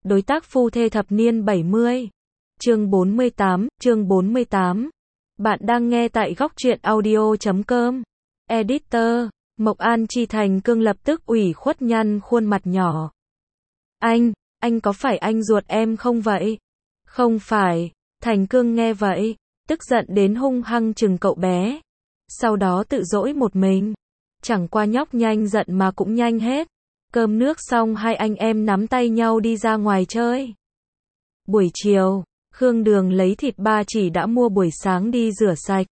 Đối tác phu thê thập niên 70. Chương 48. Bạn đang nghe tại góc truyện audio.com. Editor, Mộc An Chi Thành Cương lập tức ủy khuất nhăn khuôn mặt nhỏ. Anh có phải anh ruột em không vậy? Không phải. Thành Cương nghe vậy, tức giận đến hung hăng chừng cậu bé. Sau đó tự dỗi một mình. Chẳng qua nhóc nhanh giận mà cũng nhanh hết. Cơm nước xong hai anh em nắm tay nhau đi ra ngoài chơi. Buổi chiều, Khương Đường lấy thịt ba chỉ đã mua buổi sáng đi rửa sạch.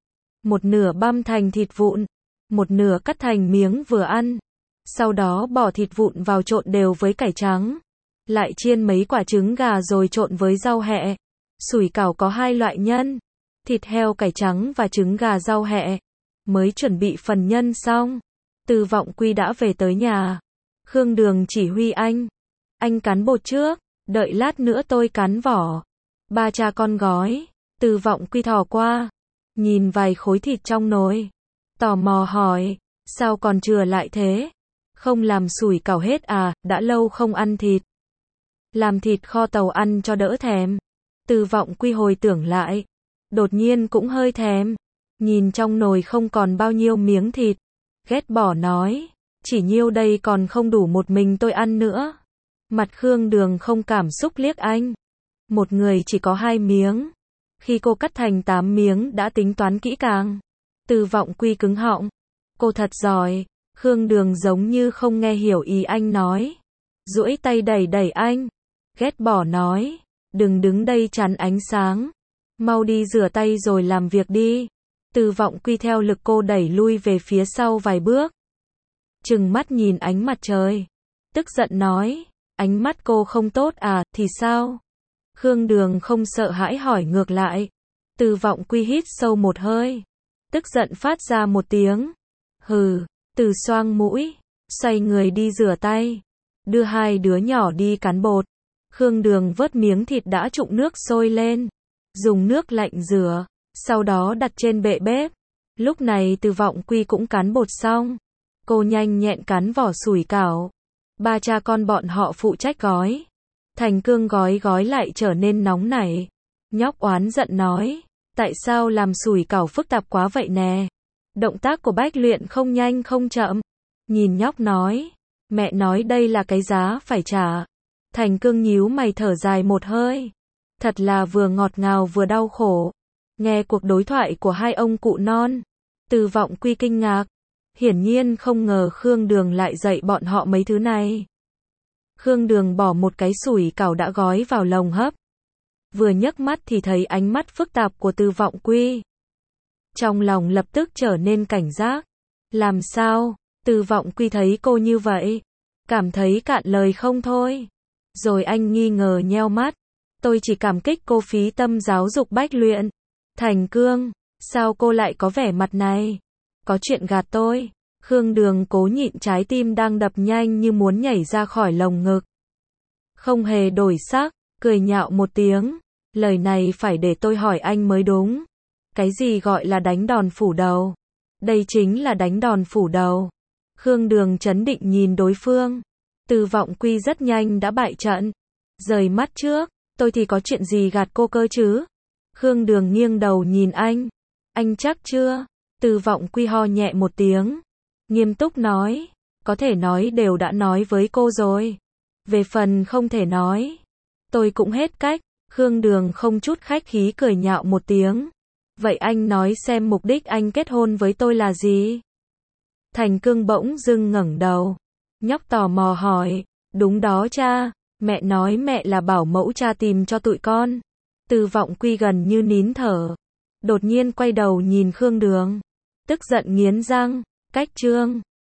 Một nửa băm thành thịt vụn, một nửa cắt thành miếng vừa ăn. Sau đó bỏ thịt vụn vào trộn đều với cải trắng. Lại chiên mấy quả trứng gà rồi trộn với rau hẹ. Sủi cảo có hai loại nhân, thịt heo cải trắng và trứng gà rau hẹ. Mới chuẩn bị phần nhân xong, Từ Vọng Quy đã về tới nhà. Khương Đường chỉ huy anh cán bột trước, đợi lát nữa tôi cán vỏ. Ba cha con gói. Từ Vọng Quy thò qua, nhìn vài khối thịt trong nồi, tò mò hỏi, sao còn chừa lại thế? Không làm sủi cảo hết à, đã lâu không ăn thịt. Làm thịt kho tàu ăn cho đỡ thèm. Từ Vọng Quy hồi tưởng lại, đột nhiên cũng hơi thèm. Nhìn trong nồi không còn bao nhiêu miếng thịt, ghét bỏ nói, chỉ nhiêu đây còn không đủ một mình tôi ăn nữa. Mặt Khương Đường không cảm xúc liếc anh. Một người chỉ có 2 miếng. Khi cô cắt thành 8 miếng đã tính toán kỹ càng. Từ Vọng Quy cứng họng. Cô thật giỏi. Khương Đường giống như không nghe hiểu ý anh nói. Duỗi tay đẩy anh. Ghét bỏ nói, đừng đứng đây chắn ánh sáng. Mau đi rửa tay rồi làm việc đi. Từ Vọng Quy theo lực cô đẩy lui về phía sau vài bước. Trừng mắt nhìn ánh mặt trời. Tức giận nói, ánh mắt cô không tốt à, thì sao? Khương Đường không sợ hãi hỏi ngược lại. Từ Vọng Quy hít sâu một hơi. Tức giận phát ra một tiếng. Hừ, từ xoang mũi. Xoay người đi rửa tay. Đưa hai đứa nhỏ đi cán bột. Khương Đường vớt miếng thịt đã trụng nước sôi lên. Dùng nước lạnh rửa. Sau đó đặt trên bệ bếp. Lúc này Từ Vọng Quy cũng cán bột xong. Cô nhanh nhẹn cán vỏ sủi cảo. Ba cha con bọn họ phụ trách gói. Thành Cương gói lại trở nên nóng nảy. Nhóc oán giận nói, tại sao làm sủi cảo phức tạp quá vậy nè? Động tác của Bách Luyện không nhanh không chậm. Nhìn nhóc nói, mẹ nói đây là cái giá phải trả. Thành Cương nhíu mày thở dài một hơi. Thật là vừa ngọt ngào vừa đau khổ. Nghe cuộc đối thoại của hai ông cụ non, Từ Vọng Quy kinh ngạc. Hiển nhiên không ngờ Khương Đường lại dạy bọn họ mấy thứ này. Khương Đường bỏ một cái sủi cảo đã gói vào lồng hấp. Vừa nhấc mắt thì thấy ánh mắt phức tạp của Từ Vọng Quy. Trong lòng lập tức trở nên cảnh giác. Làm sao? Từ Vọng Quy thấy cô như vậy, cảm thấy cạn lời không thôi. Rồi anh nghi ngờ nheo mắt. Tôi chỉ cảm kích cô phí tâm giáo dục Bách Luyện. Thành Cương, sao cô lại có vẻ mặt này? Có chuyện gạt tôi. Khương Đường cố nhịn trái tim đang đập nhanh như muốn nhảy ra khỏi lồng ngực. Không hề đổi sắc, cười nhạo một tiếng. Lời này phải để tôi hỏi anh mới đúng. Cái gì gọi là đánh đòn phủ đầu? Đây chính là đánh đòn phủ đầu. Khương Đường trấn định nhìn đối phương. Từ Vọng Quy rất nhanh đã bại trận. Rời mắt trước, tôi thì có chuyện gì gạt cô cơ chứ? Khương Đường nghiêng đầu nhìn anh. Anh chắc chưa? Từ Vọng Quy ho nhẹ một tiếng. Nghiêm túc nói, có thể nói đều đã nói với cô rồi. Về phần không thể nói, tôi cũng hết cách. Khương Đường không chút khách khí cười nhạo một tiếng. Vậy anh nói xem mục đích anh kết hôn với tôi là gì? Thành Cương bỗng dưng ngẩng đầu. Nhóc tò mò hỏi, đúng đó cha, mẹ nói mẹ là bảo mẫu cha tìm cho tụi con. Từ Vọng Quy gần như nín thở. Đột nhiên quay đầu nhìn Khương Đường. Tức giận nghiến răng, cách chương.